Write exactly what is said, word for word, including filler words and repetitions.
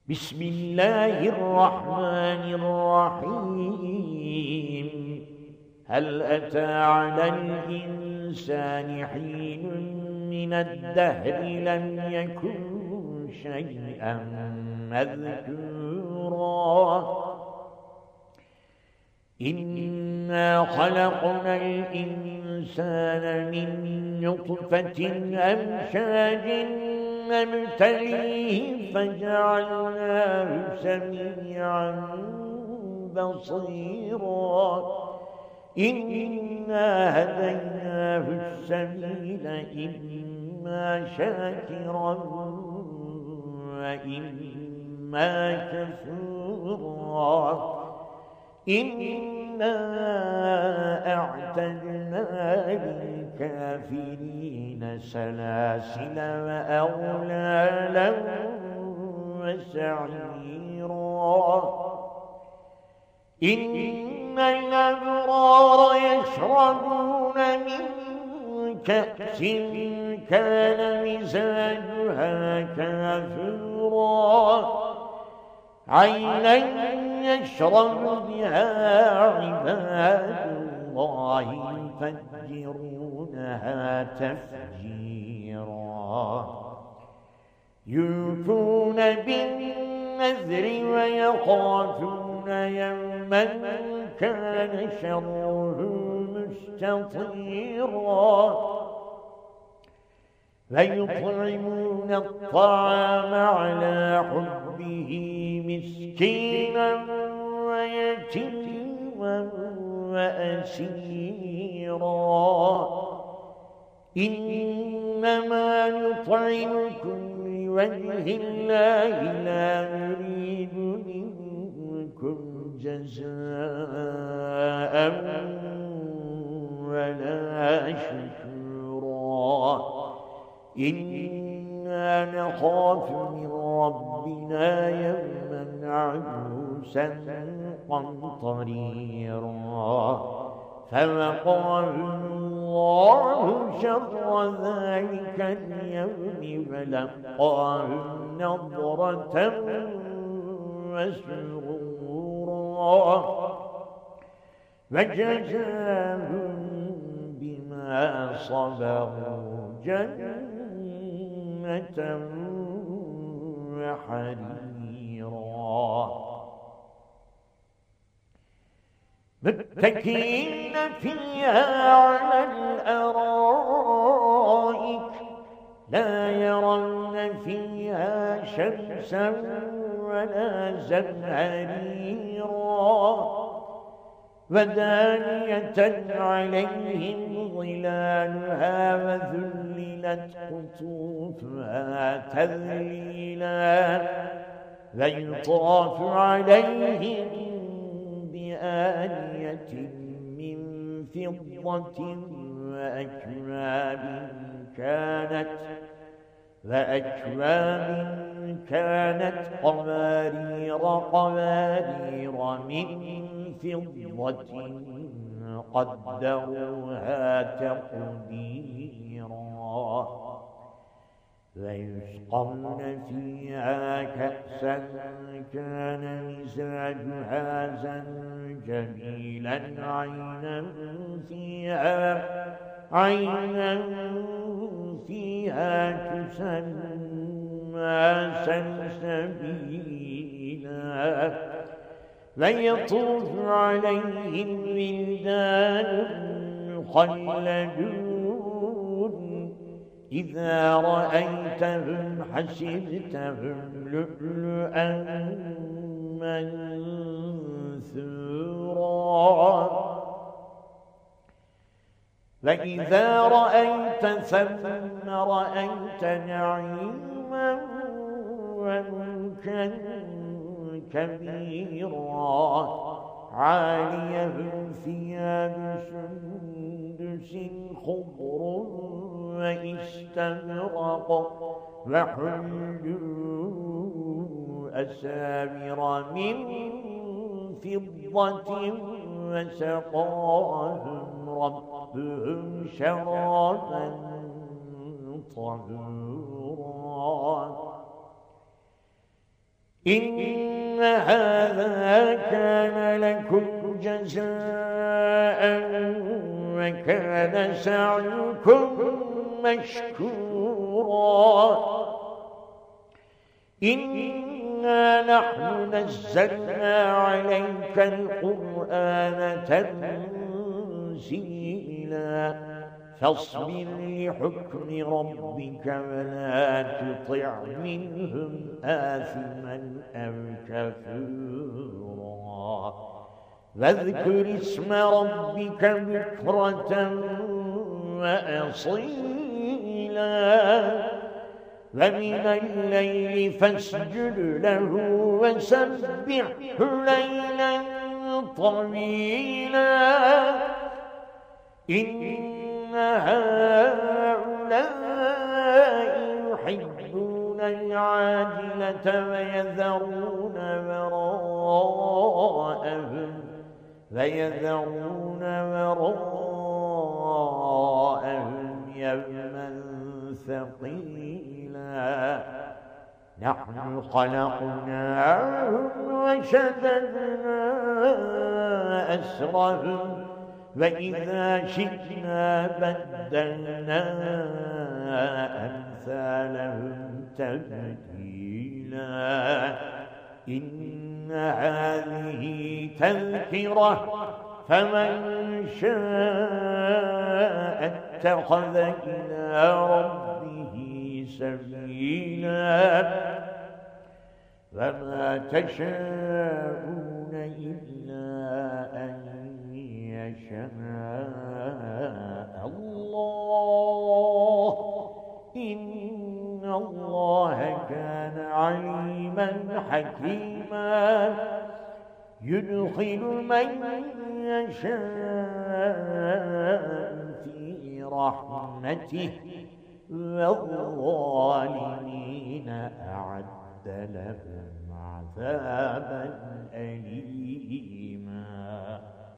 بسم الله الرحمن الرحيم. هل أتى على الإنسان حين من الدهر لم يكن شيئا مذكورا إنا خلقنا الإنسان من نطفة أمشاج نبتليه فجعلناه سميعا بصيرا إنا هديناه السبيل إما شاكرا وإما كفورا إنا أعتدنا للكافرين سلاسل وأغلالا وسعيرا إن الأبرار يشربون من كأس كان مزاجها كافورا عينا يشرب بها عباد الله يفجرونها تفجيرا يوفون بالنذر ويخافون يوما كان شره مستطيرا ويطعمون الطعام على حبه مسكينا ويتيما وأسيرا إنما نطعمكم لوجه الله لا نريد منكم جزاء ولا شكورا إنا نخاف من ربنا يوما عبوسا قمطريرا فوقاهم الله شر ذلك اليوم فلقاهم نضرة وسرورا وجزاهم بما صبروا جنة وحريرا متكئين فيها على الأرائك لا يرون فيها شمسا ولا زمهريرا ودانية عليهم ظلالها وذللت قطوفها تذليلا ويطاف عليهم بآنية من فضة وأكواب كانت وأكواب كانت قوارير قوارير من فضة قدروها تقديرا ويسقون فيها كأسا كان مزاجها زنجبيلا عينا فيها عينا فيها تسمى سلسبيلا ويطوف عليهم ولدان مخلدون إذا رأيتهم حسبتهم لؤلؤا منثورا وإذا رأيت ثم رأيت نعيما وملكا كبيرا عاليهم ثياب سندس خضر وإستبرق وحلوا أساور من فضة وسقاهم ربهم شرابا طهورا إن هذا كان لكم جزاء وكان سعيكم مشكورا إنا نحن نزلنا عليك القرآن تنزيلا فاصبر لحكم ربك ولا تطع منهم آثما أو كفورا واذكر اسم ربك بكرة وأصيلا ومن الليل فاسجد له وسبحه ليلا طويلا إن هؤلاء يحبون العاجلة ويذرون وراءهم ويذرون وراءهم يوما ثقيلا نحن خلقناهم وشددنا أسرهم وإذا شئنا بدلنا أمثالهم تبديلا إن هذه تذكرة فمن شاء اتخذ إلى ربه سبيلا وما تشاءون إلا أن يشاء الله إن الله كان عليما حكيما يدخل من يشاء في رحمته والظالمين أعد لهم عذابا أليما.